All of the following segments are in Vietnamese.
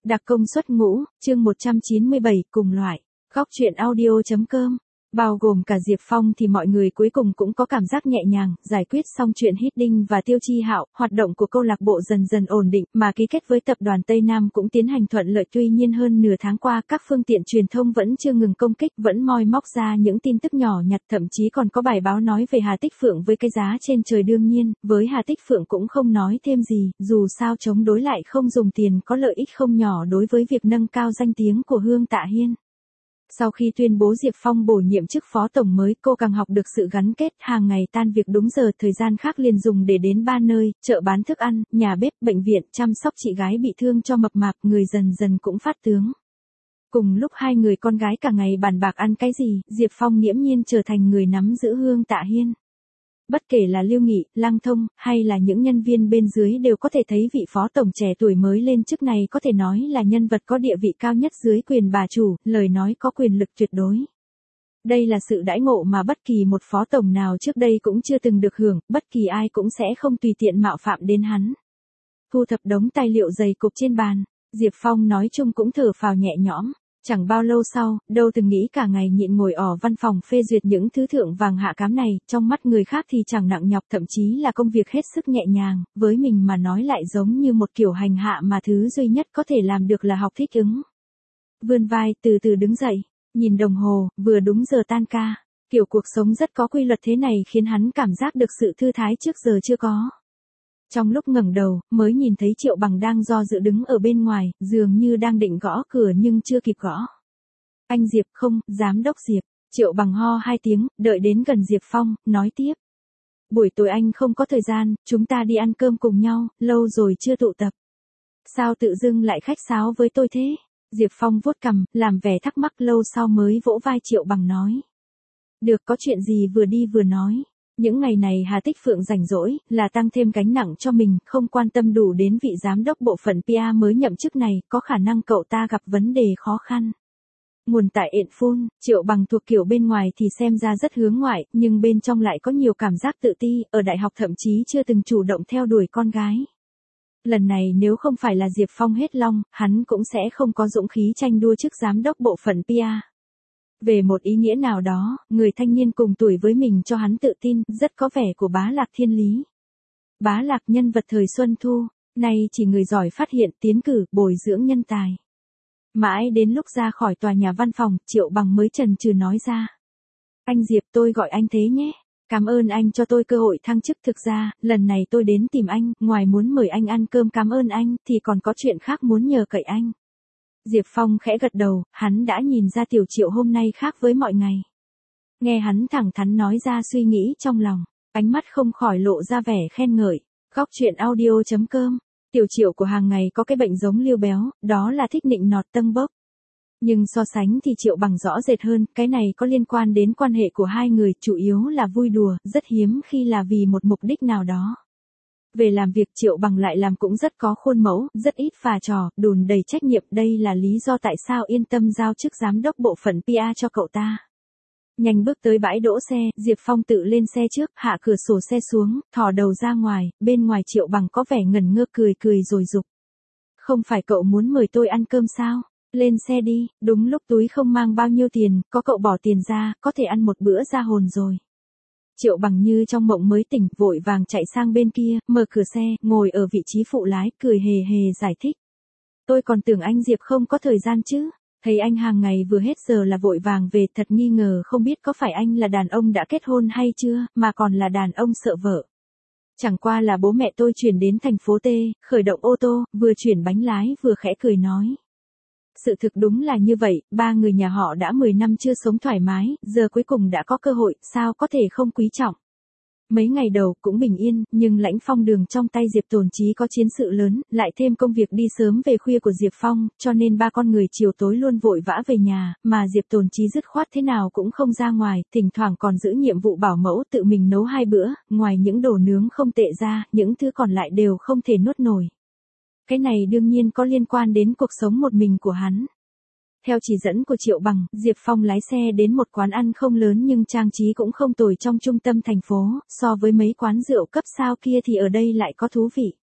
Đặc công suất ngũ, chương 197, cùng loại. Góc truyện audio.com. Bao gồm cả Diệp Phong thì mọi người cuối cùng cũng có cảm giác nhẹ nhàng, giải quyết xong chuyện Hiddink và Tiêu Chi Hạo, hoạt động của câu lạc bộ dần dần ổn định, mà ký kết với tập đoàn Tây Nam cũng tiến hành thuận lợi. Tuy nhiên hơn nửa tháng qua các phương tiện truyền thông vẫn chưa ngừng công kích, vẫn moi móc ra những tin tức nhỏ nhặt, thậm chí còn có bài báo nói về Hà Tích Phượng với cái giá trên trời. Đương nhiên, với Hà Tích Phượng cũng không nói thêm gì, dù sao chống đối lại không dùng tiền có lợi ích không nhỏ đối với việc nâng cao danh tiếng của Hương Tạ Hiên. Sau khi tuyên bố Diệp Phong bổ nhiệm chức phó tổng mới, cô càng học được sự gắn kết, hàng ngày tan việc đúng giờ, thời gian khác liền dùng để đến ba nơi, chợ bán thức ăn, nhà bếp, bệnh viện, chăm sóc chị gái bị thương cho mập mạp, người dần dần cũng phát tướng. Cùng lúc hai người con gái cả ngày bàn bạc ăn cái gì, Diệp Phong nghiễm nhiên trở thành người nắm giữ Hương Tạ Hiên. Bất kể là Lưu Nghị, Lăng Thông, hay là những nhân viên bên dưới đều có thể thấy vị phó tổng trẻ tuổi mới lên chức này có thể nói là nhân vật có địa vị cao nhất dưới quyền bà chủ, lời nói có quyền lực tuyệt đối. Đây là sự đãi ngộ mà bất kỳ một phó tổng nào trước đây cũng chưa từng được hưởng, bất kỳ ai cũng sẽ không tùy tiện mạo phạm đến hắn. Thu thập đống tài liệu dày cộp trên bàn, Diệp Phong nói chung cũng thở phào nhẹ nhõm. Chẳng bao lâu sau, đâu từng nghĩ cả ngày nhịn ngồi ở văn phòng phê duyệt những thứ thượng vàng hạ cám này, trong mắt người khác thì chẳng nặng nhọc, thậm chí là công việc hết sức nhẹ nhàng, với mình mà nói lại giống như một kiểu hành hạ mà thứ duy nhất có thể làm được là học thích ứng. Vươn vai, từ từ đứng dậy, nhìn đồng hồ, vừa đúng giờ tan ca, kiểu cuộc sống rất có quy luật thế này khiến hắn cảm giác được sự thư thái trước giờ chưa có. Trong lúc ngẩng đầu, mới nhìn thấy Triệu Bằng đang do dự đứng ở bên ngoài, dường như đang định gõ cửa nhưng chưa kịp gõ. Anh Diệp không, giám đốc Diệp. Triệu Bằng ho hai tiếng, đợi đến gần Diệp Phong, nói tiếp. Buổi tối anh không có thời gian, chúng ta đi ăn cơm cùng nhau, lâu rồi chưa tụ tập. Sao tự dưng lại khách sáo với tôi thế? Diệp Phong vuốt cằm, làm vẻ thắc mắc, lâu sau mới vỗ vai Triệu Bằng nói. Được, có chuyện gì vừa đi vừa nói. Những ngày này Hà Tích Phượng rảnh rỗi, là tăng thêm gánh nặng cho mình, không quan tâm đủ đến vị giám đốc bộ phận PR mới nhậm chức này, có khả năng cậu ta gặp vấn đề khó khăn. Nguồn tại Info, Triệu Bằng thuộc kiểu bên ngoài thì xem ra rất hướng ngoại, nhưng bên trong lại có nhiều cảm giác tự ti, ở đại học thậm chí chưa từng chủ động theo đuổi con gái. Lần này nếu không phải là Diệp Phong hết long, hắn cũng sẽ không có dũng khí tranh đua chức giám đốc bộ phận PR. Về một ý nghĩa nào đó, người thanh niên cùng tuổi với mình cho hắn tự tin, rất có vẻ của Bá Lạc Thiên Lý. Bá Lạc nhân vật thời Xuân Thu, nay chỉ người giỏi phát hiện, tiến cử, bồi dưỡng nhân tài. Mãi đến lúc ra khỏi tòa nhà văn phòng, Triệu Bằng mới chần chừ nói ra. Anh Diệp, tôi gọi anh thế nhé. Cảm ơn anh cho tôi cơ hội thăng chức, thực ra, lần này tôi đến tìm anh, ngoài muốn mời anh ăn cơm cảm ơn anh, thì còn có chuyện khác muốn nhờ cậy anh. Diệp Phong khẽ gật đầu, hắn đã nhìn ra Tiểu Triệu hôm nay khác với mọi ngày. Nghe hắn thẳng thắn nói ra suy nghĩ trong lòng, ánh mắt không khỏi lộ ra vẻ khen ngợi. Góc truyện audio.com. Tiểu Triệu của hàng ngày có cái bệnh giống Liêu Béo, đó là thích nịnh nọt tâng bốc. Nhưng so sánh thì Triệu Bằng rõ rệt hơn, cái này có liên quan đến quan hệ của hai người, chủ yếu là vui đùa, rất hiếm khi là vì một mục đích nào đó. Về làm việc Triệu Bằng lại làm cũng rất có khuôn mẫu, rất ít pha trò, đùn đầy trách nhiệm, đây là lý do tại sao yên tâm giao chức giám đốc bộ phận PR cho cậu ta. Nhanh bước tới bãi đỗ xe, Diệp Phong tự lên xe trước, hạ cửa sổ xe xuống, thò đầu ra ngoài, bên ngoài Triệu Bằng có vẻ ngẩn ngơ cười cười rồi giục. Không phải cậu muốn mời tôi ăn cơm sao? Lên xe đi, đúng lúc túi không mang bao nhiêu tiền, có cậu bỏ tiền ra, có thể ăn một bữa ra hồn rồi. Triệu Bằng như trong mộng mới tỉnh, vội vàng chạy sang bên kia, mở cửa xe, ngồi ở vị trí phụ lái, cười hề hề giải thích. Tôi còn tưởng anh Diệp không có thời gian chứ, thấy anh hàng ngày vừa hết giờ là vội vàng về, thật nghi ngờ không biết có phải anh là đàn ông đã kết hôn hay chưa, mà còn là đàn ông sợ vợ. Chẳng qua là bố mẹ tôi chuyển đến thành phố T, khởi động ô tô, vừa chuyển bánh lái vừa khẽ cười nói. Sự thực đúng là như vậy, ba người nhà họ đã 10 năm chưa sống thoải mái, giờ cuối cùng đã có cơ hội, sao có thể không quý trọng. Mấy ngày đầu cũng bình yên, nhưng lãnh phong đường trong tay Diệp Tồn Chí có chiến sự lớn, lại thêm công việc đi sớm về khuya của Diệp Phong, cho nên ba con người chiều tối luôn vội vã về nhà, mà Diệp Tồn Chí dứt khoát thế nào cũng không ra ngoài, thỉnh thoảng còn giữ nhiệm vụ bảo mẫu tự mình nấu 2 bữa, ngoài những đồ nướng không tệ ra, những thứ còn lại đều không thể nuốt nổi. Cái này đương nhiên có liên quan đến cuộc sống một mình của hắn. Theo chỉ dẫn của Triệu Bằng, Diệp Phong lái xe đến một quán ăn không lớn nhưng trang trí cũng không tồi trong trung tâm thành phố, so với mấy quán rượu cấp sao kia thì ở đây lại có thú vị.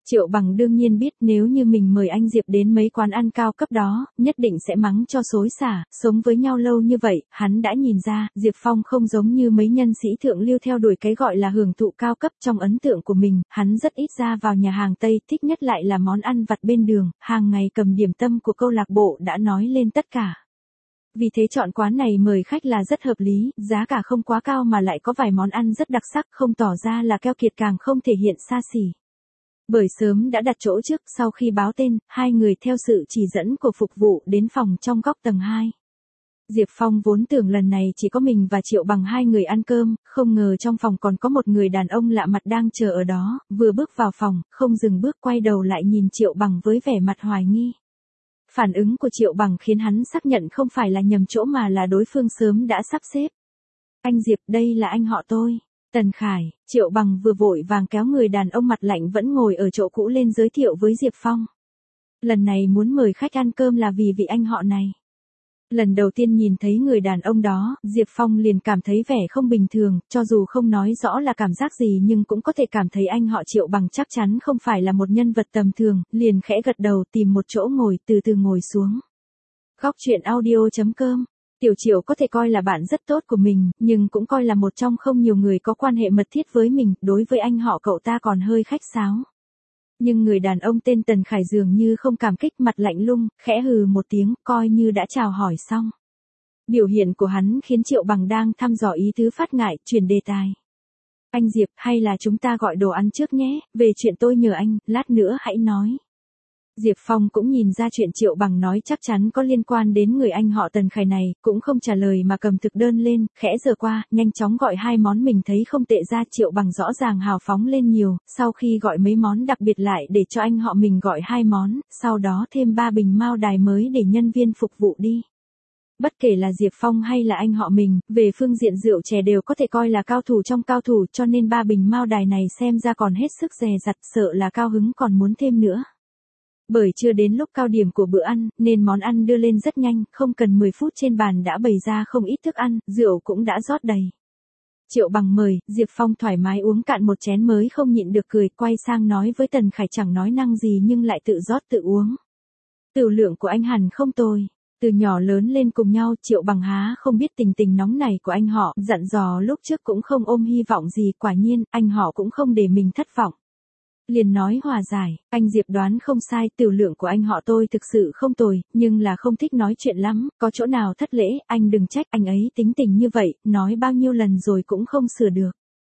Triệu Bằng đương nhiên biết nếu như mình mời anh Diệp đến mấy quán ăn cao cấp đó, nhất định sẽ mắng cho xối xả, sống với nhau lâu như vậy, hắn đã nhìn ra, Diệp Phong không giống như mấy nhân sĩ thượng lưu theo đuổi cái gọi là hưởng thụ cao cấp trong ấn tượng của mình, hắn rất ít ra vào nhà hàng Tây, thích nhất lại là món ăn vặt bên đường, hàng ngày cầm điểm tâm của câu lạc bộ đã nói lên tất cả. Vì thế chọn quán này mời khách là rất hợp lý, giá cả không quá cao mà lại có vài món ăn rất đặc sắc, không tỏ ra là keo kiệt càng không thể hiện xa xỉ. Bởi sớm đã đặt chỗ trước, sau khi báo tên, hai người theo sự chỉ dẫn của phục vụ đến phòng trong góc tầng 2. Diệp Phong vốn tưởng lần này chỉ có mình và Triệu Bằng hai người ăn cơm, không ngờ trong phòng còn có một người đàn ông lạ mặt đang chờ ở đó, vừa bước vào phòng, không dừng bước quay đầu lại nhìn Triệu Bằng với vẻ mặt hoài nghi. Phản ứng của Triệu Bằng khiến hắn xác nhận không phải là nhầm chỗ mà là đối phương sớm đã sắp xếp. Anh Diệp, đây là anh họ tôi. Tần Khải. Triệu Bằng vừa vội vàng kéo người đàn ông mặt lạnh vẫn ngồi ở chỗ cũ lên giới thiệu với Diệp Phong. Lần này muốn mời khách ăn cơm là vì vị anh họ này. Lần đầu tiên nhìn thấy người đàn ông đó, Diệp Phong liền cảm thấy vẻ không bình thường, cho dù không nói rõ là cảm giác gì nhưng cũng có thể cảm thấy anh họ Triệu Bằng chắc chắn không phải là một nhân vật tầm thường, liền khẽ gật đầu tìm một chỗ ngồi từ từ ngồi xuống. Góc truyện audio.com. Tiểu Triệu có thể coi là bạn rất tốt của mình, nhưng cũng coi là một trong không nhiều người có quan hệ mật thiết với mình, đối với anh họ cậu ta còn hơi khách sáo. Nhưng người đàn ông tên Tần Khải dường như không cảm kích, mặt lạnh lùng, khẽ hừ một tiếng, coi như đã chào hỏi xong. Biểu hiện của hắn khiến Triệu Bằng đang thăm dò ý tứ phát ngại, chuyển đề tài. Anh Diệp, hay là chúng ta gọi đồ ăn trước nhé, về chuyện tôi nhờ anh, lát nữa hãy nói. Diệp Phong cũng nhìn ra chuyện Triệu Bằng nói chắc chắn có liên quan đến người anh họ Tần Khải này, cũng không trả lời mà cầm thực đơn lên, khẽ giơ qua, nhanh chóng gọi hai món mình thấy không tệ ra. Triệu Bằng rõ ràng hào phóng lên nhiều, sau khi gọi mấy món đặc biệt lại để cho anh họ mình gọi hai món, sau đó thêm 3 bình mao đài mới để nhân viên phục vụ đi. Bất kể là Diệp Phong hay là anh họ mình, về phương diện rượu chè đều có thể coi là cao thủ trong cao thủ, cho nên 3 bình mao đài này xem ra còn hết sức dè dặt, sợ là cao hứng còn muốn thêm nữa. Bởi chưa đến lúc cao điểm của bữa ăn, nên món ăn đưa lên rất nhanh, không cần 10 phút trên bàn đã bày ra không ít thức ăn, rượu cũng đã rót đầy. Triệu Bằng mời, Diệp Phong thoải mái uống cạn một chén mới không nhịn được cười, quay sang nói với Tần Khải chẳng nói năng gì nhưng lại tự rót tự uống. Tửu lượng của anh hẳn không tồi. Từ nhỏ lớn lên cùng nhau, Triệu Bằng há không biết tình tình nóng này của anh họ, dặn dò lúc trước cũng không ôm hy vọng gì, quả nhiên, anh họ cũng không để mình thất vọng. Liền nói hòa giải, anh Diệp đoán không sai, tửu lượng của anh họ tôi thực sự không tồi, nhưng là không thích nói chuyện lắm, có chỗ nào thất lễ, anh đừng trách, anh ấy tính tình như vậy, nói bao nhiêu lần rồi cũng không sửa được.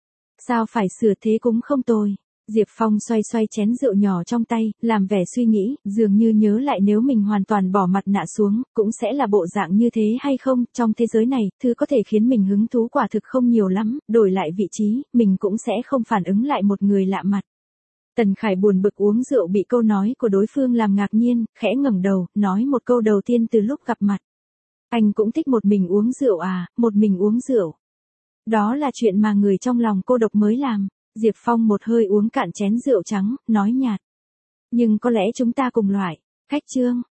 Sao phải sửa, thế cũng không tồi. Diệp Phong xoay xoay chén rượu nhỏ trong tay, làm vẻ suy nghĩ, dường như nhớ lại nếu mình hoàn toàn bỏ mặt nạ xuống, cũng sẽ là bộ dạng như thế hay không, trong thế giới này, thứ có thể khiến mình hứng thú quả thực không nhiều lắm, đổi lại vị trí, mình cũng sẽ không phản ứng lại một người lạ mặt. Tần Khải buồn bực uống rượu bị câu nói của đối phương làm ngạc nhiên, khẽ ngẩng đầu, nói một câu đầu tiên từ lúc gặp mặt. Anh cũng thích một mình uống rượu à, một mình uống rượu. Đó là chuyện mà người trong lòng cô độc mới làm. Diệp Phong một hơi uống cạn chén rượu trắng, nói nhạt. Nhưng có lẽ chúng ta cùng loại. Khách trương.